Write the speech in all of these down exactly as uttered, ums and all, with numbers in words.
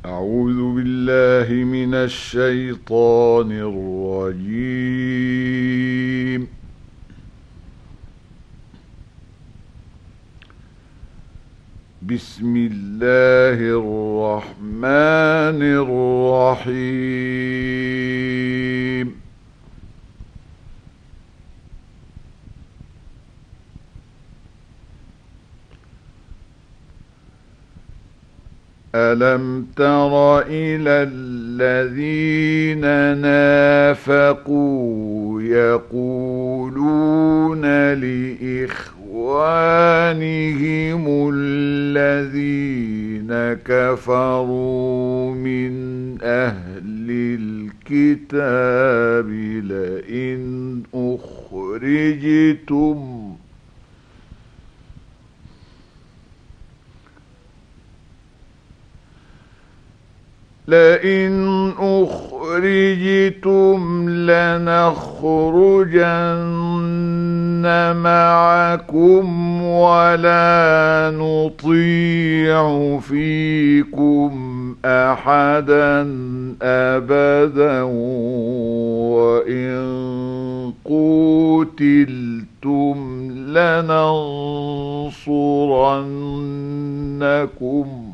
أعوذ بالله من الشيطان الرجيم. بسم الله الرحمن الرحيم. ألم تر إلى الذين نافقوا يقولون لإخوانهم الذين كفروا من أهل الكتاب لئن أخرجتم لئن أخرجتم لنخرجن معكم ولا نطيع فيكم أحدا أبدا وإن قوتلتم لننصرنكم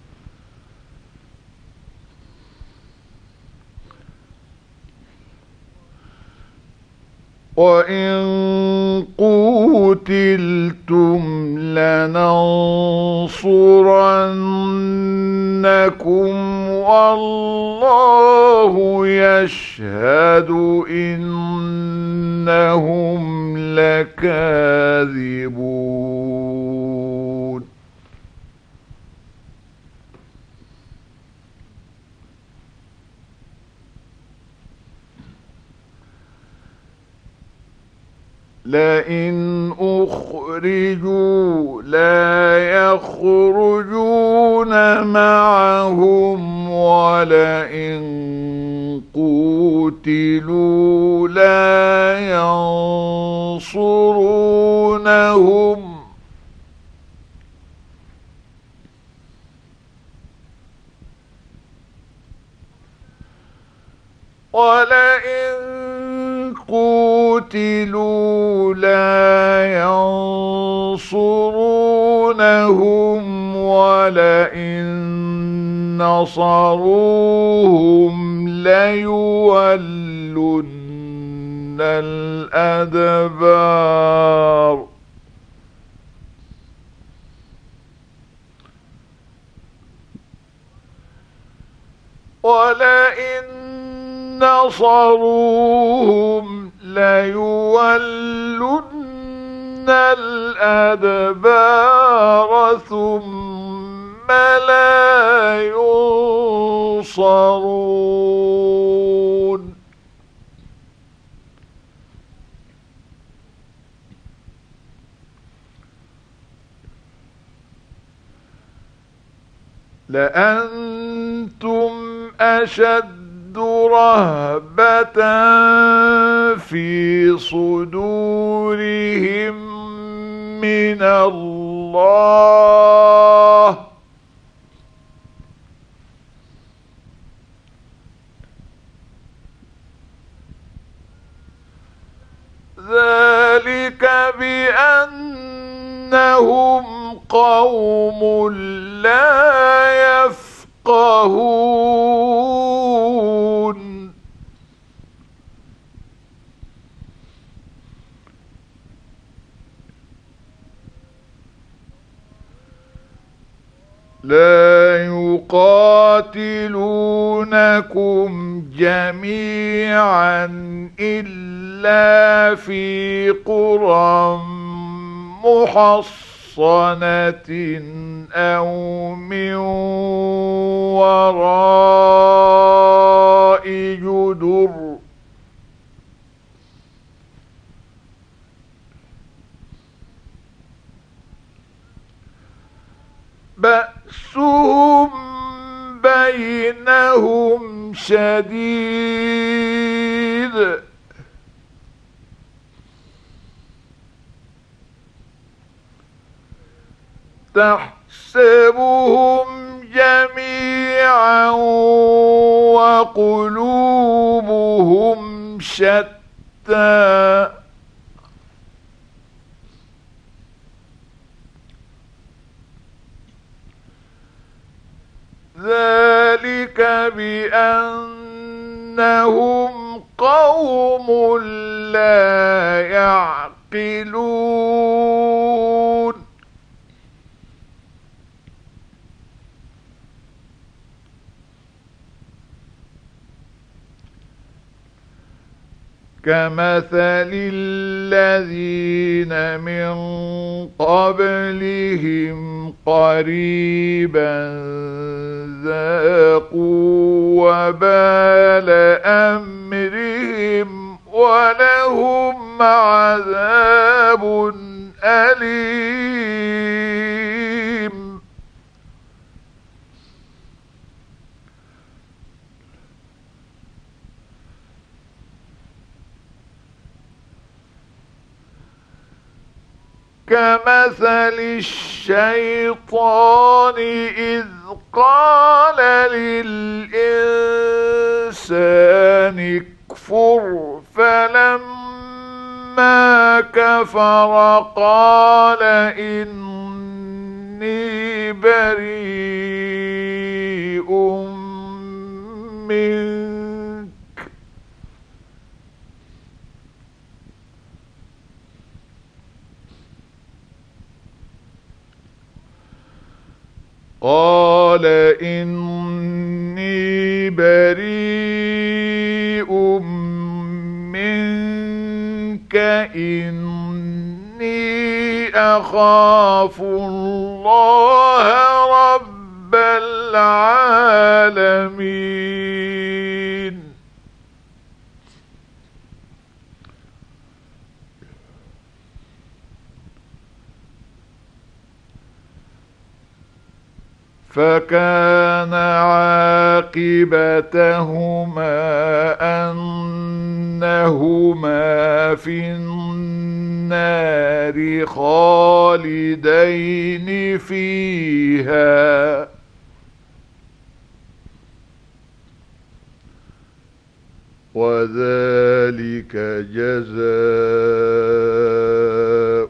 وإن قوتلتم لننصرنكم والله يشهد إنهم لكاذبون. لئن أخرجوا لا يخرجون معهم ولئن قوتلوا لا ينصرونهم ولئن قوتلوا لا ينصرونهم ولئن نصروهم ليولن الأدبار. ولئن نصروهم ليولن الأدبار ثم لا ينصرون. لأنتم أشد رهبة في صدورهم من الله ذلك بأنهم قوم لا يفقهون. لا يقاتلونكم جميعا إلا في قرى محصنة أو من وراء جدر بأسهم بينهم شديد تحسبهم جميعا شيعا وقلوبهم شتى. ذلك بأنهم قوم لا يعقلون. كمثل الذين من قبلهم قريبا ذاقوا وبال أمرهم ولهم عذاب أليم. كمثل الشيطان إذ قال للإنسان اكفر فلما كفر قال إني بريء منك قال إني بريء منك إني أخاف الله رب العالمين. فكان عاقبتهما أنهما في النار خالدين فيها وذلك جزاء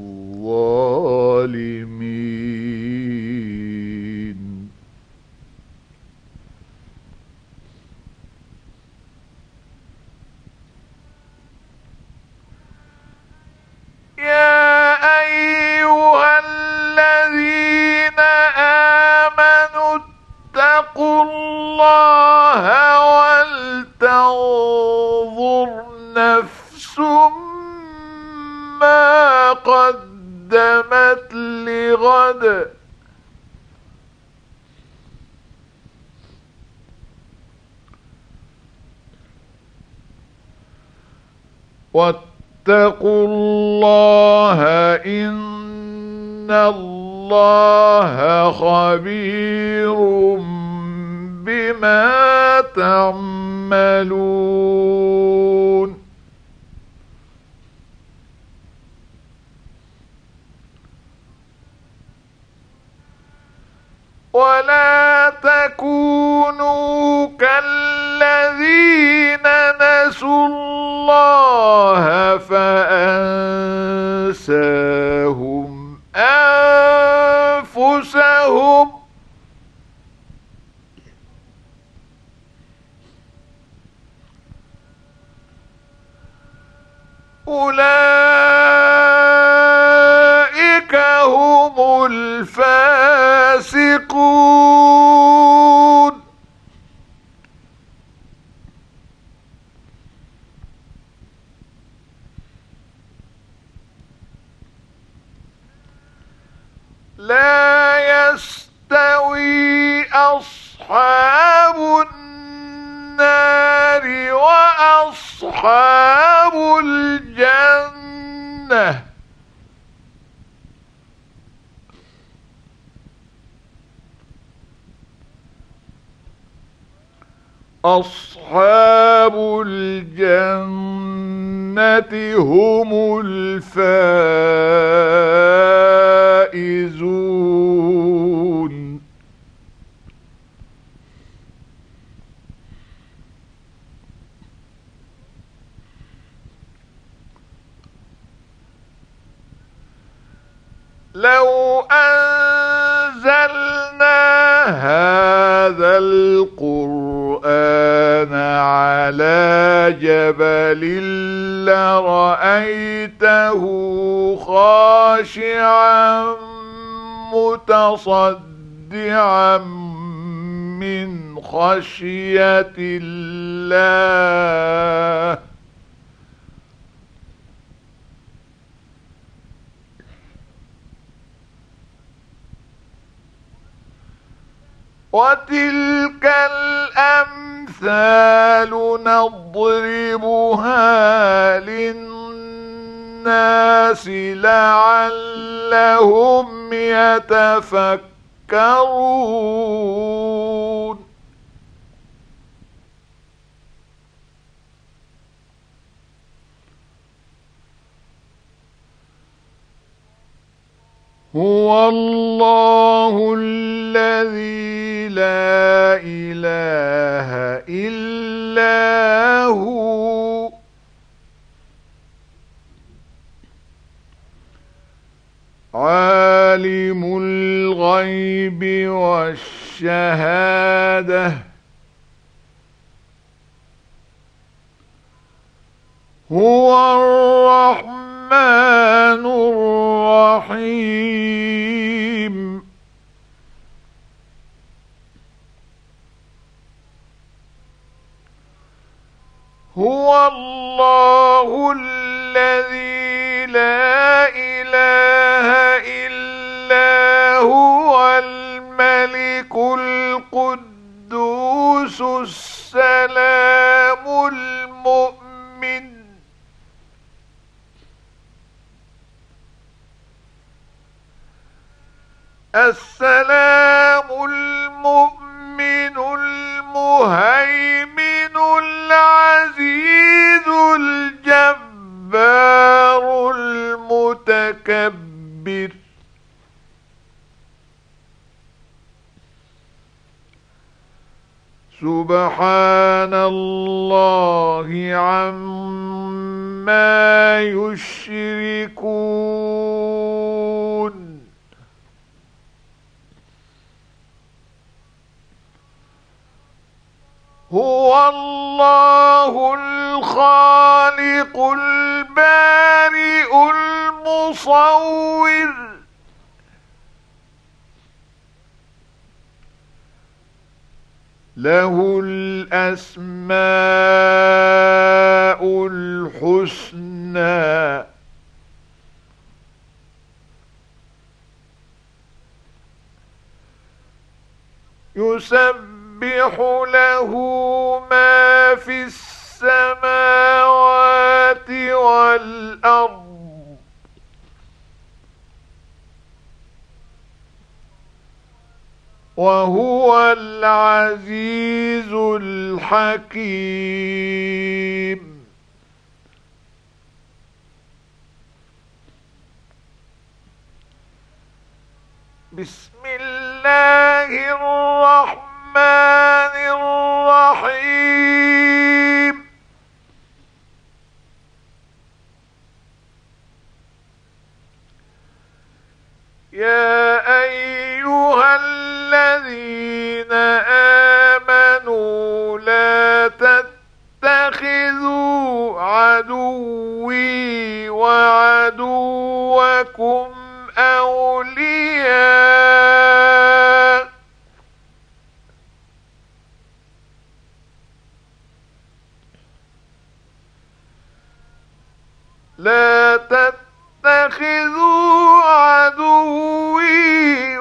الظالمين. يا أيها الذين آمنوا اتقوا الله ولتنظر نفس ما قدمت لغد واتقوا الله إن الله خبير بما تعملون. ولا تكونوا كالذين نسوا الله فأنساهم أنفسهم أولئك هم الفاسقون. لا يستوي أصحاب النار وأصحاب الجنة أصحاب الجنة هم الفائزون. لو أنزلنا هذا القرآن على جبل لرأيته خاشعا متصدعا من خشية الله. وتلك الأمثال نضربها للناس لعلهم يتفكرون. هو الله الذي لا إله إلا هو عالم الغيب والشهادة هو الرحمن الرحيم. هو الله الذي لا إله إلا هو الملك القدوس السلام المؤمن السلام المؤمن المهيمن العزيز الجبار المتكبر. سبحان الله عما يشركون. هو الله الخالق البارئ المصور له الأسماء الحسنى يسبح له ما في السماوات والأرض وهو العزيز الحكيم. بسم الله الرحمن الرحيم. يا أيها الذين آمنوا لا تتخذوا عدوي وعدوكم أولياء لا تتخذوا عدوي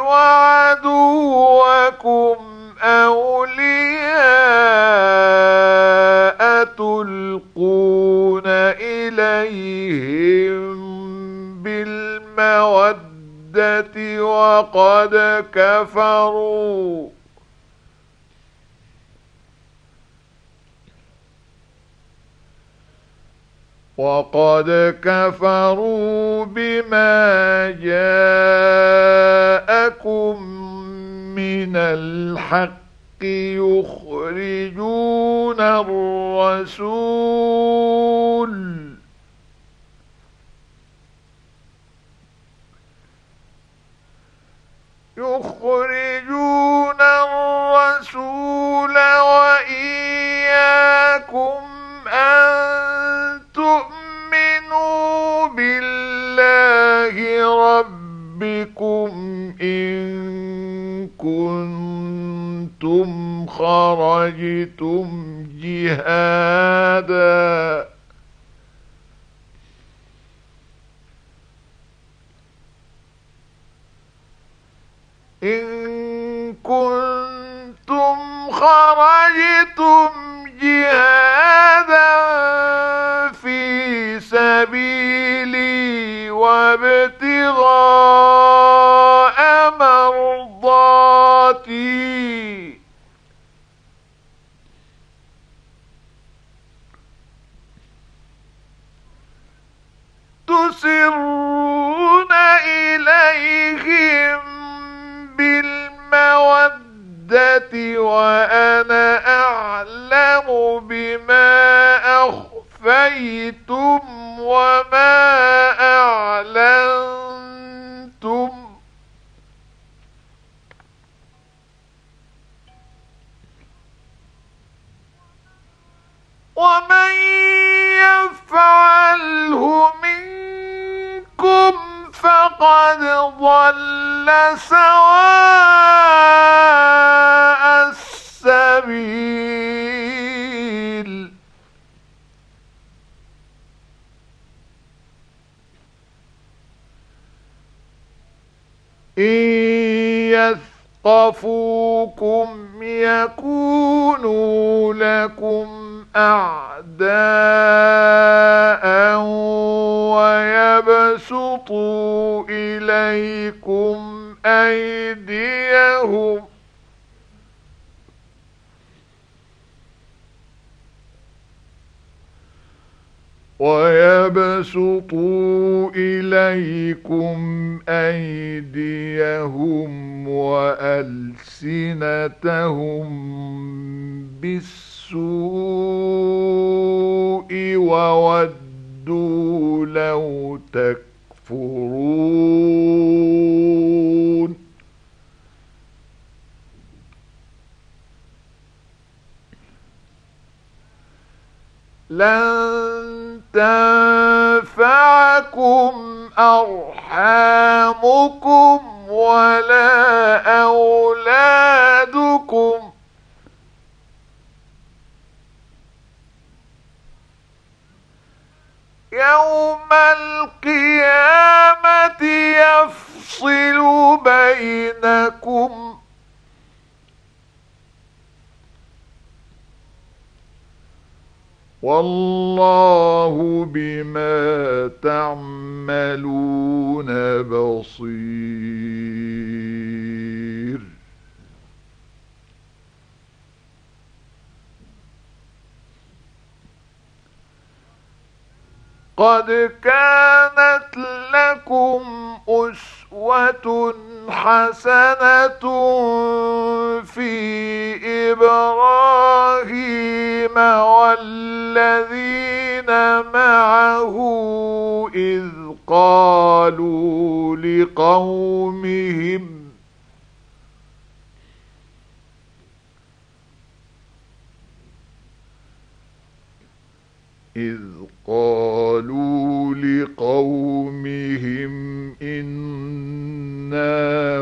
وعدوكم أولياء تلقون إليهم بالمودة وقد كفروا وقد كفروا بما جاءكم من الحق يخرجون الرسول يخرجون الرسول وإياكم أن تؤمنوا بالله ربكم إن كنتم خرجتم جهادا إن كنتم خرجتم جهادا في سبيلي وابتغاء مرضاتي تسرون إليهم بالمودة وأنا أعلم بما أخفيتم وما أعلنتم ومن يفعله منكم فقد ضل سواء السبيل إن يثقفوكم يكونوا لكم أعداء ويبسطوا إليكم أيديهم ويبسطوا إليكم أيديهم وألسنتهم بالسوء وودوا لو تكفرون لن تنفعكم أرحامكم ولا أولادكم يوم القيامة يفصل بينكم والله بما تعملون بصير قد كانت لكم أسوة حسنة في إبراهيم والذين معه إذ قالوا لقومهم إذ قالوا لقومهم إنا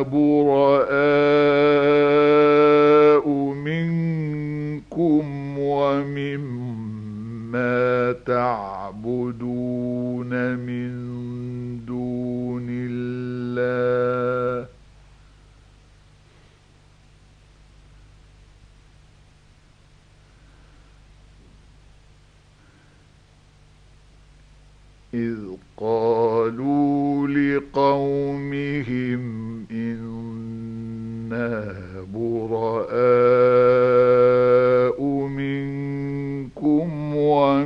براء منكم ومما تعبدون من دون الله إذ قالوا لقومهم إنا براء منكم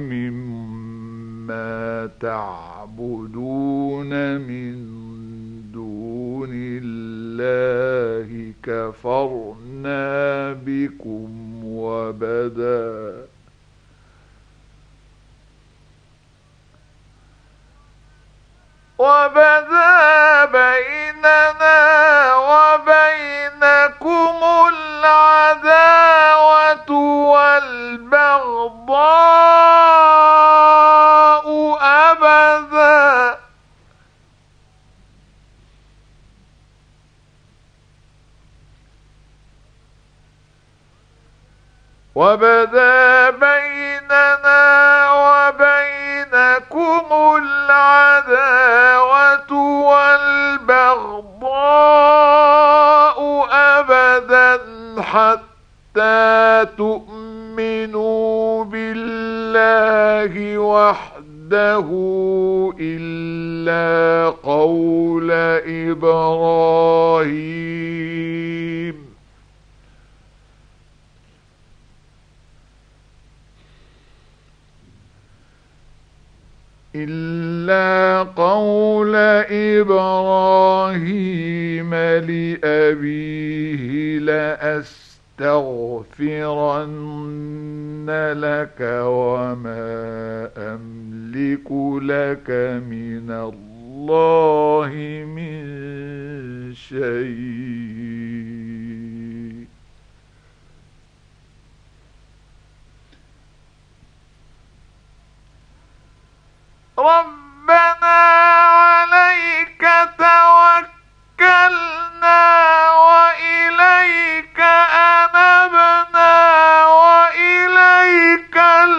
ومما تعبدون من دون الله كفرنا بكم وبدا وبدا بيننا وبين وبدا بيننا وبينكم العداوة والبغضاء أبدا حتى تؤمنوا بالله وحده إلا قول إبراهيم إلا قول إبراهيم لأبيه لأستغفرن لك وما أملك لك من الله من شيء ربنا عليك توكلنا وإليك أنبنا وإليك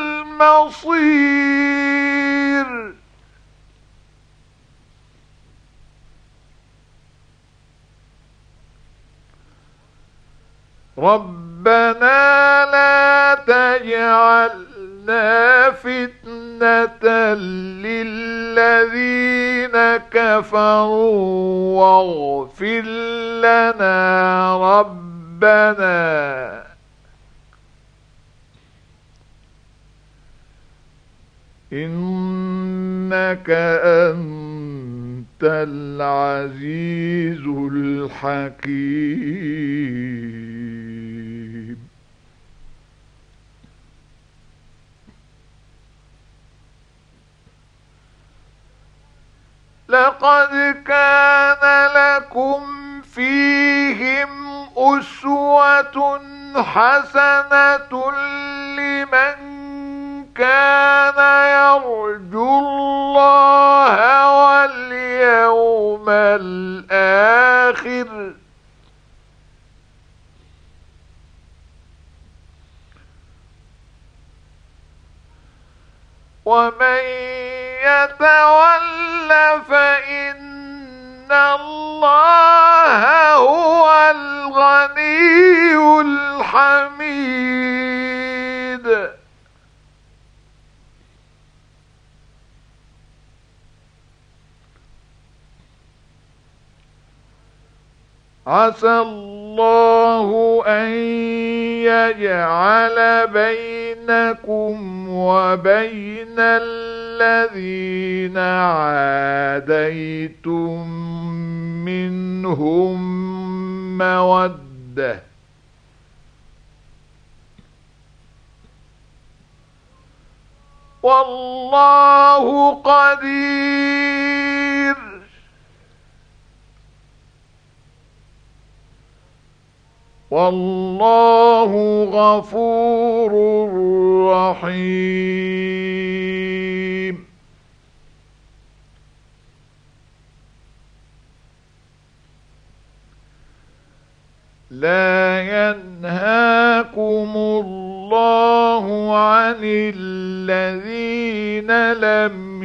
المصير ربنا لا تجعلنا فتنة للذين كفروا واغفر لنا ربنا إنك أنت العزيز الحكيم لقد كان لكم فيهم أسوة حسنة لمن كان يرجو الله واليوم الآخر ومن يتول فإن الله هو الغني الحميد عسى الله أن يجعل بينكم وبين الذين عاديتم منهم مودة والله قدير والله غفور رحيم لا ينهاكم الله عن الذين لم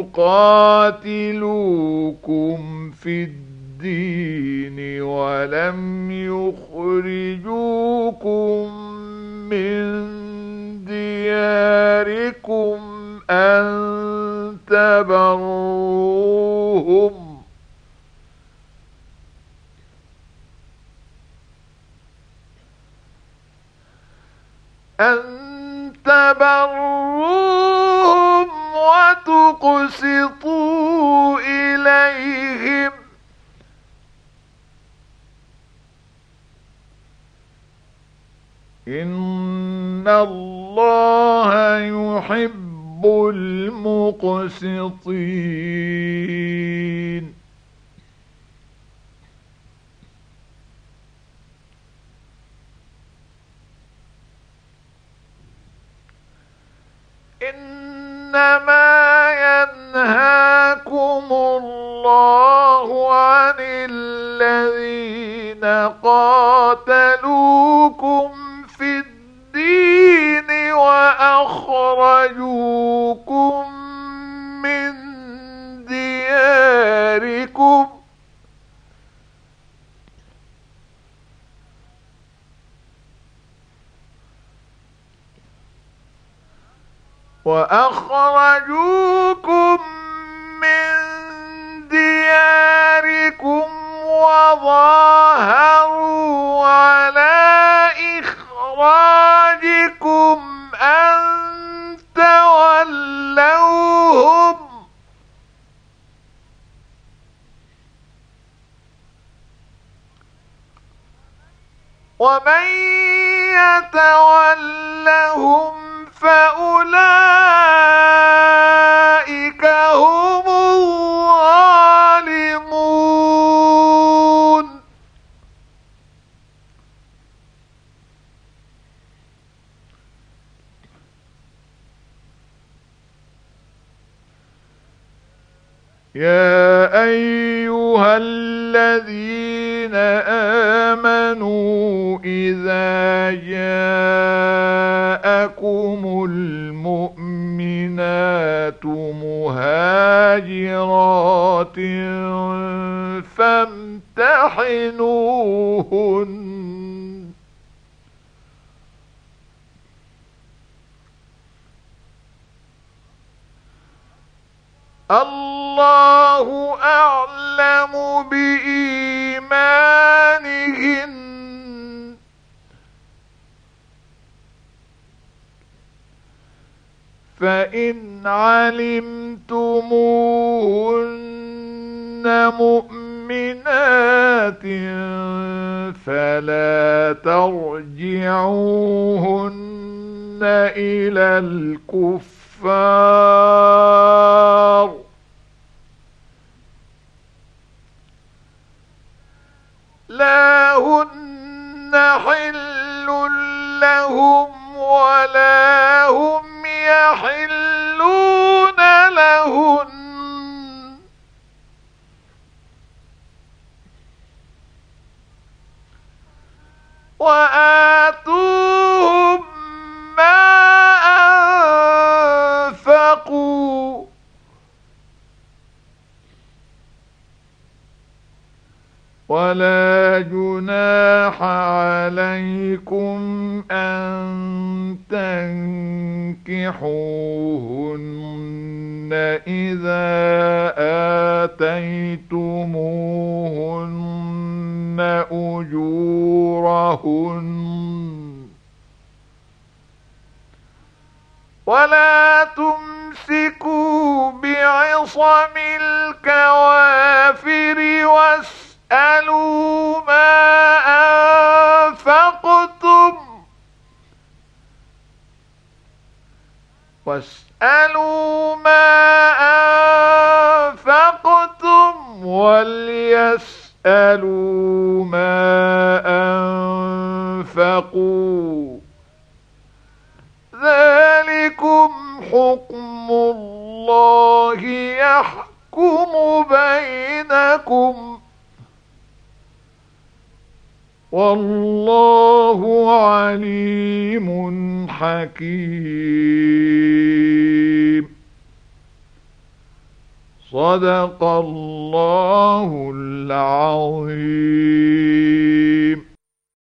يقاتلوكم في الدين الدين ولم يخرجوكم من دياركم أن تبروهم أن تبروهم وتقسطوا إليهم إن الله يحب المقسطين إنما ينهاكم الله عن الذين قاتلوكم في الدين وأخرجوكم من دياركم وظاهروا على إخراجكم أن تولوهم ومن يتولهم فأولئك هم الظالمون. يا أيها الذين آمنوا إذا جاءكم المؤمنات مهاجرات فامتحنوهن الله أعلم بإيمانهن فإن علمتموهن مؤمنات فلا ترجعوهن إلى الكفار لا هن حل لهم ولا هم يحلون لهن وآتوهم ما أنفقوا ولا جناح عليكم أن تنكحوهن إذا آتيتموهن أجورهن ولا تمسكوا بعصم الكوافر واسألوا ما أنفقتم واسألوا ما أنفقتم وليسألوا ما أنفقوا ذلكم حكم الله يحكم بينكم والله عليم حكيم. صدق الله العظيم.